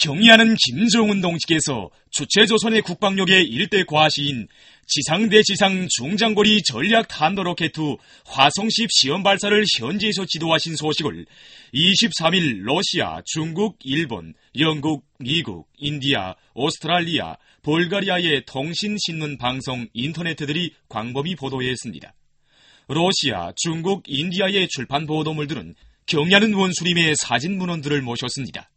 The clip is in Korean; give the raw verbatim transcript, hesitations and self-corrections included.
경의하는 김정은 동지께서 주체조선의 국방력의 일대 과시인 지상대지상 중장거리 전략 탄도로켓 화성십 시험 발사를 현지에서 지도하신 소식을 이십삼 일 러시아, 중국, 일본, 영국, 미국, 인디아, 오스트랄리아, 불가리아의 통신, 신문, 방송, 인터넷들이 광범위 보도했습니다. 러시아, 중국, 인디아의 출판 보도물들은 경의하는 원수님의 사진 문헌들을 모셨습니다.